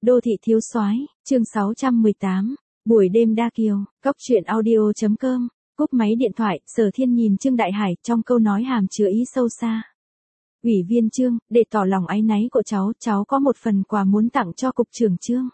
Đô thị thiếu soái, chương 618, buổi đêm đa kiều, cốc truyện audio.com, cúp máy điện thoại, Sở Thiên nhìn Trương Đại Hải trong câu nói hàm chứa ý sâu xa. Ủy viên Trương, để tỏ lòng áy náy của cháu có một phần quà muốn tặng cho cục trưởng Trương.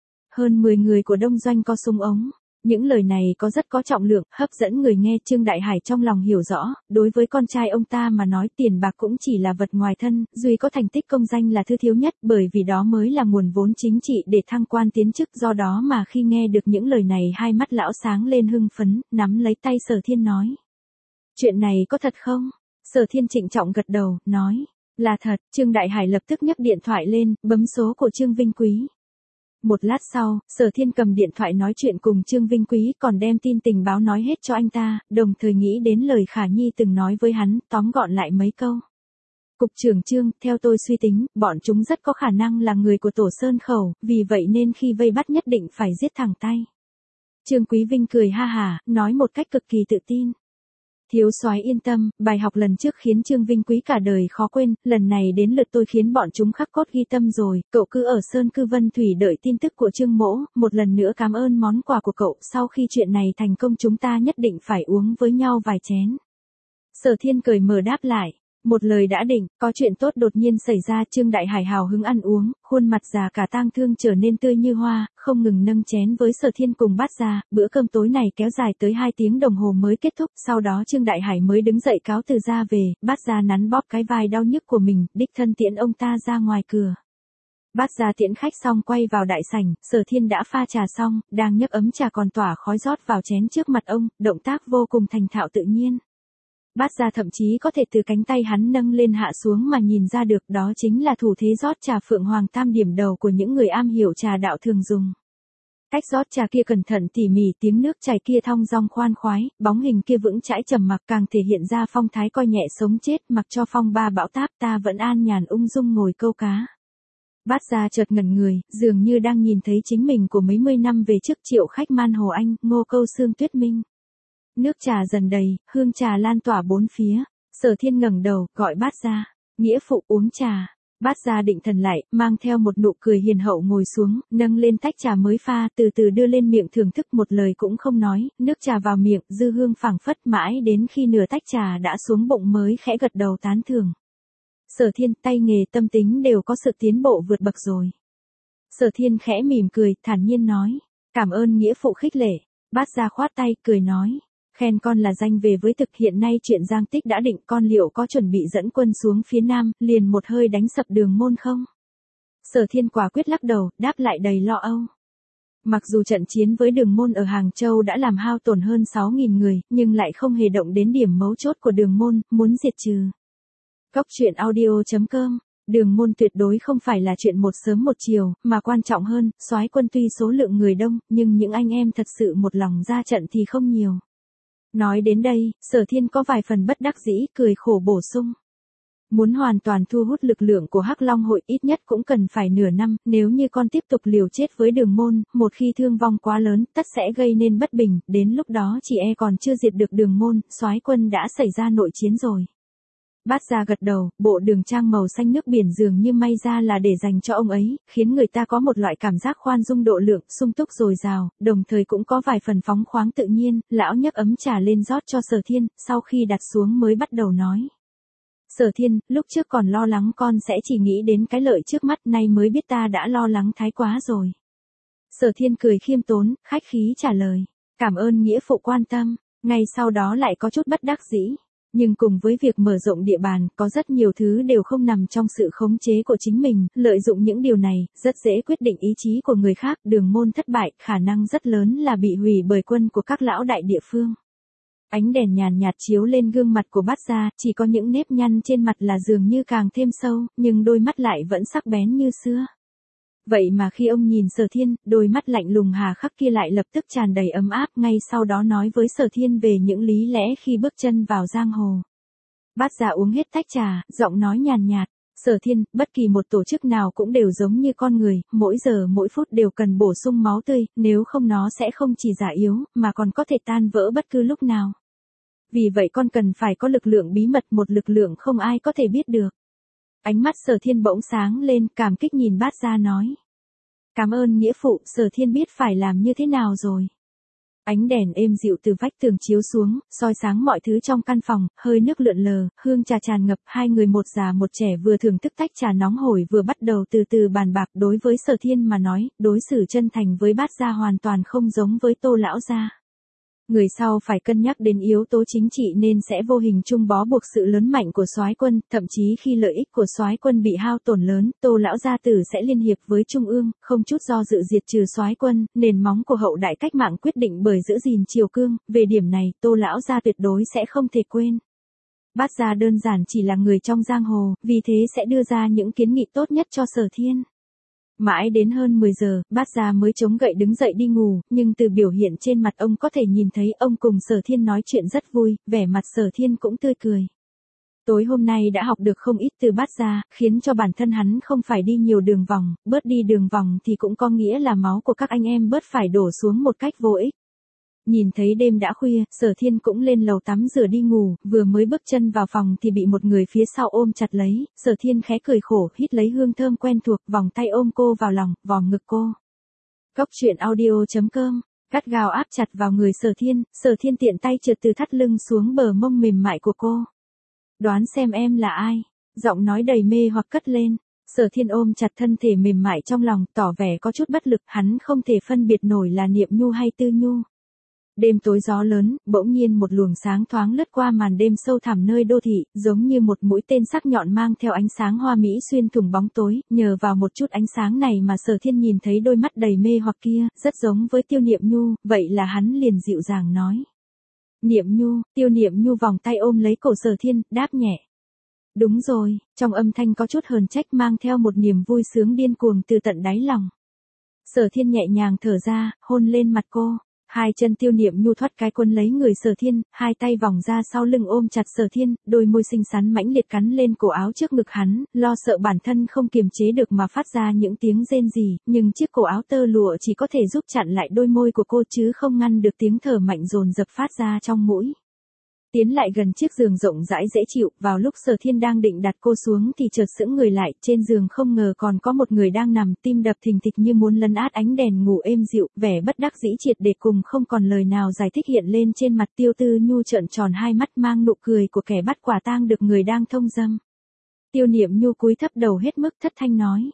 Hơn 10 người của đông doanh có súng ống. Những lời này có rất có trọng lượng, hấp dẫn người nghe. Trương Đại Hải trong lòng hiểu rõ, đối với con trai ông ta mà nói tiền bạc cũng chỉ là vật ngoài thân, duy có thành tích công danh là thứ thiếu nhất, bởi vì đó mới là nguồn vốn chính trị để thăng quan tiến chức. Do đó mà khi nghe được những lời này, hai mắt lão sáng lên hưng phấn, nắm lấy tay Sở Thiên nói. Chuyện này có thật không? Sở Thiên trịnh trọng gật đầu, nói, là thật. Trương Đại Hải lập tức nhấc điện thoại lên, bấm số của Trương Vinh Quý. Một lát sau, Sở Thiên cầm điện thoại nói chuyện cùng Trương Vinh Quý, còn đem tin tình báo nói hết cho anh ta, đồng thời nghĩ đến lời Khả Nhi từng nói với hắn, tóm gọn lại mấy câu. Cục trưởng Trương, theo tôi suy tính, bọn chúng rất có khả năng là người của Tổ Sơn Khẩu, vì vậy nên khi vây bắt nhất định phải giết thẳng tay. Trương Quý Vinh cười ha hả, nói một cách cực kỳ tự tin. Thiếu soái yên tâm, bài học lần trước khiến Trương Vinh Quý cả đời khó quên, lần này đến lượt tôi khiến bọn chúng khắc cốt ghi tâm rồi. Cậu cứ ở Sơn Cư Vân Thủy đợi tin tức của Trương Mỗ, một lần nữa cảm ơn món quà của cậu, sau khi chuyện này thành công chúng ta nhất định phải uống với nhau vài chén. Sở Thiên cười mở đáp lại. Một lời đã định, có chuyện tốt đột nhiên xảy ra. Trương Đại Hải hào hứng ăn uống, khuôn mặt già cả tang thương trở nên tươi như hoa, không ngừng nâng chén với Sở Thiên cùng bát ra. Bữa cơm tối này kéo dài tới 2 tiếng đồng hồ mới kết thúc, sau đó Trương Đại Hải mới đứng dậy cáo từ ra về. Bát ra nắn bóp cái vai đau nhức của mình, đích thân tiễn ông ta ra ngoài cửa. Bát ra tiễn khách xong quay vào đại sảnh, Sở Thiên đã pha trà xong, đang nhấp ấm trà còn tỏa khói rót vào chén trước mặt ông, động tác vô cùng thành thạo tự nhiên. Bát ra thậm chí có thể từ cánh tay hắn nâng lên hạ xuống mà nhìn ra được, đó chính là thủ thế rót trà Phượng Hoàng Tam điểm đầu của những người am hiểu trà đạo thường dùng. Cách rót trà kia cẩn thận tỉ mỉ, tiếng nước chảy kia thong dong khoan khoái, bóng hình kia vững chãi trầm mặc, càng thể hiện ra phong thái coi nhẹ sống chết, mặc cho phong ba bão táp ta vẫn an nhàn ung dung ngồi câu cá. Bát ra chợt ngẩn người, dường như đang nhìn thấy chính mình của mấy mươi năm về trước, Triệu Khách Man Hồ Anh, Ngô Câu Sương Tuyết Minh. Nước trà dần đầy, hương trà lan tỏa bốn phía. Sở Thiên ngẩng đầu, gọi bát ra. Nghĩa phụ uống trà. Bát ra định thần lại, mang theo một nụ cười hiền hậu ngồi xuống, nâng lên tách trà mới pha, từ từ đưa lên miệng thưởng thức, một lời cũng không nói, nước trà vào miệng, dư hương phảng phất, mãi đến khi nửa tách trà đã xuống bụng mới khẽ gật đầu tán thưởng. Sở Thiên, tay nghề tâm tính đều có sự tiến bộ vượt bậc rồi. Sở Thiên khẽ mỉm cười, thản nhiên nói. Cảm ơn nghĩa phụ khích lệ. Bát ra khoát tay, cười nói. Khen con là danh về với thực, hiện nay chuyện Giang Tích đã định, con liệu có chuẩn bị dẫn quân xuống phía Nam, liền một hơi đánh sập Đường Môn không? Sở Thiên quả quyết lắc đầu, đáp lại đầy lo âu. Mặc dù trận chiến với Đường Môn ở Hàng Châu đã làm hao tổn hơn 6.000 người, nhưng lại không hề động đến điểm mấu chốt của Đường Môn, muốn diệt trừ. Cốc truyện audio.com. Đường Môn tuyệt đối không phải là chuyện một sớm một chiều, mà quan trọng hơn, soái quân tuy số lượng người đông, nhưng những anh em thật sự một lòng ra trận thì không nhiều. Nói đến đây, Sở Thiên có vài phần bất đắc dĩ, cười khổ bổ sung. Muốn hoàn toàn thu hút lực lượng của Hắc Long hội ít nhất cũng cần phải nửa năm, nếu như con tiếp tục liều chết với Đường Môn, một khi thương vong quá lớn, tất sẽ gây nên bất bình, đến lúc đó chỉ e còn chưa diệt được Đường Môn, soái quân đã xảy ra nội chiến rồi. Bát ra gật đầu, bộ đường trang màu xanh nước biển dường như may ra là để dành cho ông ấy, khiến người ta có một loại cảm giác khoan dung độ lượng, sung túc dồi dào, đồng thời cũng có vài phần phóng khoáng tự nhiên. Lão nhấc ấm trà lên rót cho Sở Thiên, sau khi đặt xuống mới bắt đầu nói. Sở Thiên, lúc trước còn lo lắng con sẽ chỉ nghĩ đến cái lợi trước mắt, nay mới biết ta đã lo lắng thái quá rồi. Sở Thiên cười khiêm tốn, khách khí trả lời. Cảm ơn nghĩa phụ quan tâm. Ngay sau đó lại có chút bất đắc dĩ. Nhưng cùng với việc mở rộng địa bàn, có rất nhiều thứ đều không nằm trong sự khống chế của chính mình, lợi dụng những điều này, rất dễ quyết định ý chí của người khác. Đường Môn thất bại, khả năng rất lớn là bị hủy bởi quân của các lão đại địa phương. Ánh đèn nhàn nhạt chiếu lên gương mặt của bát gia, chỉ có những nếp nhăn trên mặt là dường như càng thêm sâu, nhưng đôi mắt lại vẫn sắc bén như xưa. Vậy mà khi ông nhìn Sở Thiên, đôi mắt lạnh lùng hà khắc kia lại lập tức tràn đầy ấm áp, ngay sau đó nói với Sở Thiên về những lý lẽ khi bước chân vào giang hồ. Bát gia uống hết tách trà, giọng nói nhàn nhạt. Sở Thiên, bất kỳ một tổ chức nào cũng đều giống như con người, mỗi giờ mỗi phút đều cần bổ sung máu tươi, nếu không nó sẽ không chỉ già yếu, mà còn có thể tan vỡ bất cứ lúc nào. Vì vậy con cần phải có lực lượng bí mật, một lực lượng không ai có thể biết được. Ánh mắt Sở Thiên bỗng sáng lên, cảm kích nhìn bát gia nói. Cảm ơn nghĩa phụ, Sở Thiên biết phải làm như thế nào rồi. Ánh đèn êm dịu từ vách tường chiếu xuống, soi sáng mọi thứ trong căn phòng, hơi nước lượn lờ, hương trà tràn ngập, hai người một già một trẻ vừa thưởng thức tách trà nóng hổi vừa bắt đầu từ từ bàn bạc. Đối với Sở Thiên mà nói, đối xử chân thành với Bát gia hoàn toàn không giống với Tô lão gia. Người sau phải cân nhắc đến yếu tố chính trị nên sẽ vô hình chung bó buộc sự lớn mạnh của soái quân, thậm chí khi lợi ích của soái quân bị hao tổn lớn, Tô lão gia tử sẽ liên hiệp với trung ương, không chút do dự diệt trừ soái quân, nền móng của hậu đại cách mạng quyết định bởi giữ gìn triều cương, về điểm này, Tô lão gia tuyệt đối sẽ không thể quên. Bát gia đơn giản chỉ là người trong giang hồ, vì thế sẽ đưa ra những kiến nghị tốt nhất cho Sở Thiên. Mãi đến hơn 10 giờ, Bát gia mới chống gậy đứng dậy đi ngủ, nhưng từ biểu hiện trên mặt ông có thể nhìn thấy ông cùng Sở Thiên nói chuyện rất vui, vẻ mặt Sở Thiên cũng tươi cười. Tối hôm nay đã học được không ít từ Bát gia, khiến cho bản thân hắn không phải đi nhiều đường vòng, bớt đi đường vòng thì cũng có nghĩa là máu của các anh em bớt phải đổ xuống một cách vô ích. Nhìn thấy đêm đã khuya, Sở Thiên cũng lên lầu tắm rửa đi ngủ, vừa mới bước chân vào phòng thì bị một người phía sau ôm chặt lấy, Sở Thiên khẽ cười khổ, hít lấy hương thơm quen thuộc, vòng tay ôm cô vào lòng, vòm ngực cô. Cốc truyện audio.com, gắt gao áp chặt vào người Sở Thiên tiện tay trượt từ thắt lưng xuống bờ mông mềm mại của cô. Đoán xem em là ai? Giọng nói đầy mê hoặc cất lên. Sở Thiên ôm chặt thân thể mềm mại trong lòng, tỏ vẻ có chút bất lực, hắn không thể phân biệt nổi là Niệm Nhu hay Tư Nhu. Đêm tối gió lớn, bỗng nhiên một luồng sáng thoáng lướt qua màn đêm sâu thẳm nơi đô thị, giống như một mũi tên sắc nhọn mang theo ánh sáng hoa mỹ xuyên thủng bóng tối, nhờ vào một chút ánh sáng này mà Sở Thiên nhìn thấy đôi mắt đầy mê hoặc kia, rất giống với Tiêu Niệm Nhu, vậy là hắn liền dịu dàng nói. Niệm Nhu, Tiêu Niệm Nhu vòng tay ôm lấy cổ Sở Thiên, đáp nhẹ. Đúng rồi, trong âm thanh có chút hờn trách mang theo một niềm vui sướng điên cuồng từ tận đáy lòng. Sở Thiên nhẹ nhàng thở ra, hôn lên mặt cô. Hai chân Tiêu Niệm Nhu thoát cái quấn lấy người Sở Thiên, hai tay vòng ra sau lưng ôm chặt Sở Thiên, đôi môi xinh xắn mãnh liệt cắn lên cổ áo trước ngực hắn, lo sợ bản thân không kiềm chế được mà phát ra những tiếng rên rỉ, nhưng chiếc cổ áo tơ lụa chỉ có thể giúp chặn lại đôi môi của cô chứ không ngăn được tiếng thở mạnh dồn dập phát ra trong mũi. Tiến lại gần chiếc giường rộng rãi dễ chịu, vào lúc Sở Thiên đang định đặt cô xuống thì chợt sững người lại, trên giường không ngờ còn có một người đang nằm, tim đập thình thịch như muốn lấn át ánh đèn ngủ êm dịu, vẻ bất đắc dĩ triệt để cùng không còn lời nào giải thích hiện lên trên mặt Tiêu Tư Nhu trợn tròn hai mắt mang nụ cười của kẻ bắt quả tang được người đang thông dâm. Tiêu Niệm Nhu cúi thấp đầu hết mức thất thanh nói.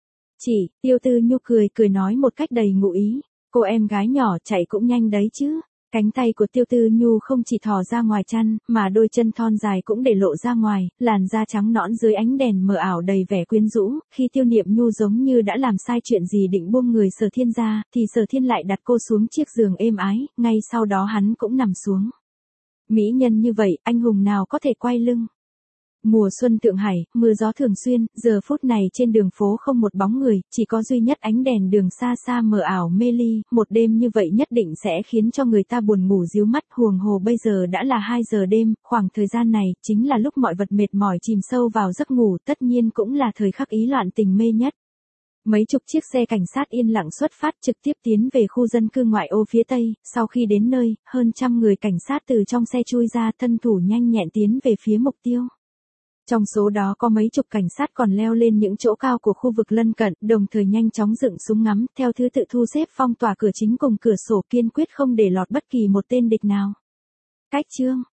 Tiêu Tư Nhu cười nói một cách đầy ngụ ý, cô em gái nhỏ chạy cũng nhanh đấy chứ. Cánh tay của Tiêu Tư Nhu không chỉ thò ra ngoài chăn, mà đôi chân thon dài cũng để lộ ra ngoài, làn da trắng nõn dưới ánh đèn mờ ảo đầy vẻ quyến rũ, khi Tiêu Niệm Nhu giống như đã làm sai chuyện gì định buông người Sở Thiên ra, thì Sở Thiên lại đặt cô xuống chiếc giường êm ái, ngay sau đó hắn cũng nằm xuống. Mỹ nhân như vậy, anh hùng nào có thể quay lưng. Mùa xuân Thượng Hải, mưa gió thường xuyên, giờ phút này trên đường phố không một bóng người, chỉ có duy nhất ánh đèn đường xa xa mờ ảo mê ly, một đêm như vậy nhất định sẽ khiến cho người ta buồn ngủ ríu mắt, huống hồ bây giờ đã là 2 giờ đêm, khoảng thời gian này, chính là lúc mọi vật mệt mỏi chìm sâu vào giấc ngủ, tất nhiên cũng là thời khắc ý loạn tình mê nhất. Mấy chục chiếc xe cảnh sát yên lặng xuất phát trực tiếp tiến về khu dân cư ngoại ô phía Tây, sau khi đến nơi, hơn trăm người cảnh sát từ trong xe chui ra thân thủ nhanh nhẹn tiến về phía mục tiêu. Trong số đó có mấy chục cảnh sát còn leo lên những chỗ cao của khu vực lân cận, đồng thời nhanh chóng dựng súng ngắm, theo thứ tự thu xếp phong tỏa cửa chính cùng cửa sổ kiên quyết không để lọt bất kỳ một tên địch nào. Cách chương